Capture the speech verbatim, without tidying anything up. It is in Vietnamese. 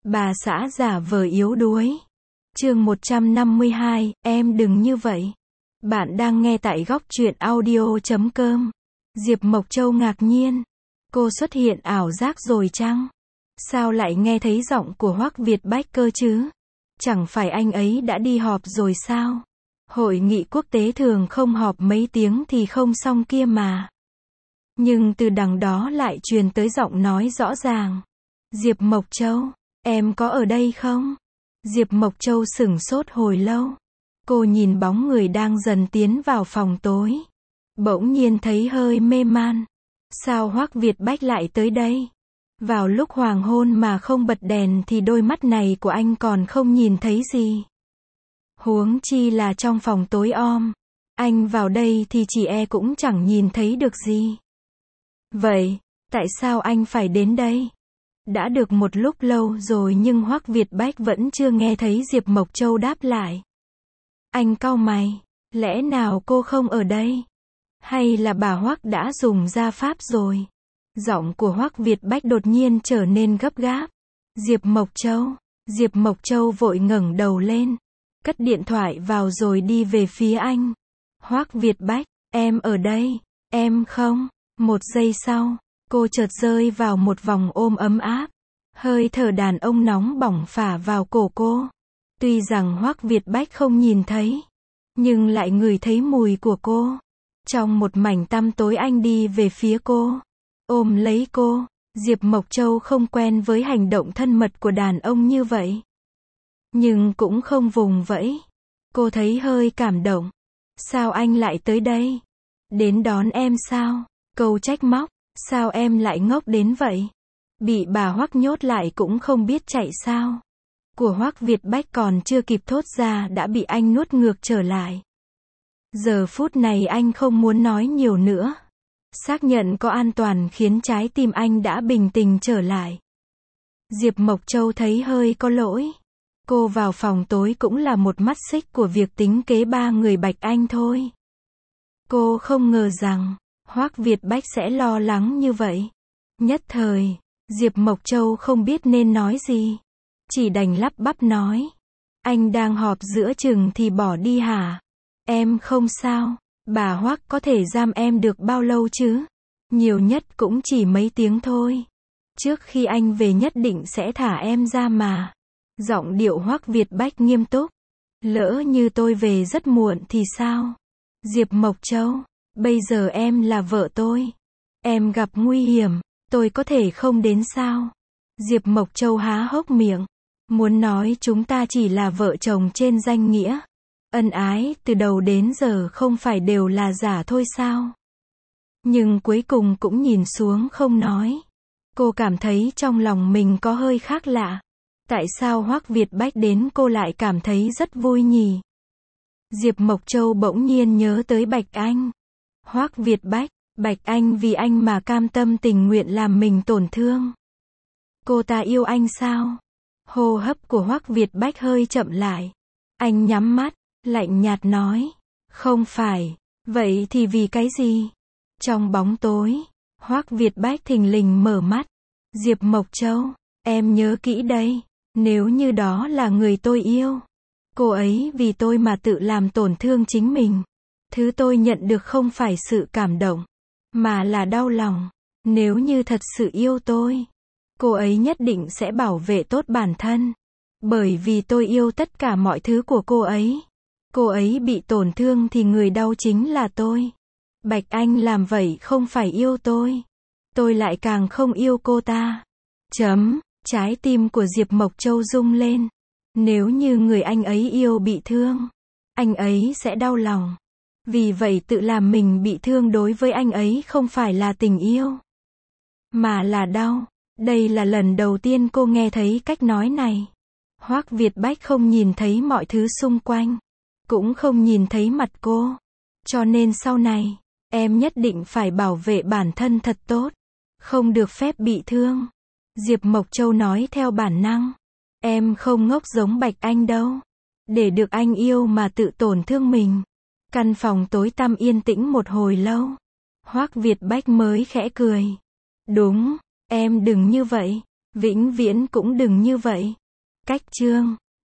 Bà xã giả vờ yếu đuối. Chương một trăm năm mươi hai, em đừng như vậy. Bạn đang nghe tại góc truyện audio chấm com. Diệp Mộc Châu ngạc nhiên. Cô xuất hiện ảo giác rồi chăng? Sao lại nghe thấy giọng của Hoắc Việt Bách cơ chứ? Chẳng phải anh ấy đã đi họp rồi sao? Hội nghị quốc tế thường không họp mấy tiếng thì không xong kia mà. Nhưng từ đằng đó lại truyền tới giọng nói rõ ràng. Diệp Mộc Châu, em có ở đây không? Diệp Mộc Châu sửng sốt hồi lâu. Cô nhìn bóng người đang dần tiến vào phòng tối. Bỗng nhiên thấy hơi mê man. Sao Hoắc Việt Bách lại tới đây? Vào lúc hoàng hôn mà không bật đèn thì đôi mắt này của anh còn không nhìn thấy gì. Huống chi là trong phòng tối om. Anh vào đây thì chị e cũng chẳng nhìn thấy được gì. Vậy, tại sao anh phải đến đây? Đã được một lúc lâu rồi nhưng Hoắc Việt Bách vẫn chưa nghe thấy Diệp Mộc Châu đáp lại. Anh cau mày, lẽ nào cô không ở đây? Hay là bà Hoắc đã dùng gia pháp rồi? Giọng của Hoắc Việt Bách đột nhiên trở nên gấp gáp. Diệp Mộc Châu, Diệp Mộc Châu vội ngẩng đầu lên, cất điện thoại vào rồi đi về phía anh. Hoắc Việt Bách, em ở đây, em không? Một giây sau, cô chợt rơi vào một vòng ôm ấm áp. Hơi thở đàn ông nóng bỏng phả vào cổ cô. Tuy rằng Hoắc Việt Bách không nhìn thấy, nhưng lại ngửi thấy mùi của cô. Trong một mảnh tăm tối anh đi về phía cô, ôm lấy cô. Diệp Mộc Châu không quen với hành động thân mật của đàn ông như vậy, nhưng cũng không vùng vẫy. Cô thấy hơi cảm động. Sao anh lại tới đây? Đến đón em sao? Câu trách móc. Sao em lại ngốc đến vậy? Bị bà Hoắc nhốt lại cũng không biết chạy sao? Của Hoắc Việt Bách còn chưa kịp thốt ra đã bị anh nuốt ngược trở lại. Giờ phút này anh không muốn nói nhiều nữa. Xác nhận có an toàn khiến trái tim anh đã bình tĩnh trở lại. Diệp Mộc Châu thấy hơi có lỗi. Cô vào phòng tối cũng là một mắt xích của việc tính kế ba người Bạch Anh thôi. Cô không ngờ rằng Hoắc Việt Bách sẽ lo lắng như vậy. Nhất thời, Diệp Mộc Châu không biết nên nói gì. Chỉ đành lắp bắp nói. Anh đang họp giữa chừng thì bỏ đi hả? Em không sao. Bà Hoắc có thể giam em được bao lâu chứ? Nhiều nhất cũng chỉ mấy tiếng thôi. Trước khi anh về nhất định sẽ thả em ra mà. Giọng điệu Hoắc Việt Bách nghiêm túc. Lỡ như tôi về rất muộn thì sao? Diệp Mộc Châu, bây giờ em là vợ tôi. Em gặp nguy hiểm, tôi có thể không đến sao? Diệp Mộc Châu há hốc miệng. Muốn nói chúng ta chỉ là vợ chồng trên danh nghĩa. Ân ái từ đầu đến giờ không phải đều là giả thôi sao? Nhưng cuối cùng cũng nhìn xuống không nói. Cô cảm thấy trong lòng mình có hơi khác lạ. Tại sao Hoắc Việt Bách đến cô lại cảm thấy rất vui nhỉ? Diệp Mộc Châu bỗng nhiên nhớ tới Bạch Anh. Hoắc Việt Bách, Bạch Anh vì anh mà cam tâm tình nguyện làm mình tổn thương. Cô ta yêu anh sao? Hô hấp của Hoắc Việt Bách hơi chậm lại. Anh nhắm mắt, lạnh nhạt nói. Không phải. Vậy thì vì cái gì? Trong bóng tối, Hoắc Việt Bách thình lình mở mắt. Diệp Mộc Châu, em nhớ kỹ đây. Nếu như đó là người tôi yêu, cô ấy vì tôi mà tự làm tổn thương chính mình. Thứ tôi nhận được không phải sự cảm động, mà là đau lòng. Nếu như thật sự yêu tôi, cô ấy nhất định sẽ bảo vệ tốt bản thân. Bởi vì tôi yêu tất cả mọi thứ của cô ấy. Cô ấy bị tổn thương thì người đau chính là tôi. Bạch Anh làm vậy không phải yêu tôi. Tôi lại càng không yêu cô ta. Chấm. Trái tim của Diệp Mộc Châu rung lên. Nếu như người anh ấy yêu bị thương, anh ấy sẽ đau lòng. Vì vậy tự làm mình bị thương đối với anh ấy không phải là tình yêu, mà là đau. Đây là lần đầu tiên cô nghe thấy cách nói này. Hoắc Việt Bách không nhìn thấy mọi thứ xung quanh, cũng không nhìn thấy mặt cô. Cho nên sau này, em nhất định phải bảo vệ bản thân thật tốt. Không được phép bị thương. Diệp Mộc Châu nói theo bản năng. Em không ngốc giống Bạch Anh đâu. Để được anh yêu mà tự tổn thương mình. Căn phòng tối tăm yên tĩnh một hồi lâu. Hoắc Việt Bách mới khẽ cười. Đúng, em đừng như vậy. Vĩnh viễn cũng đừng như vậy. Cách chương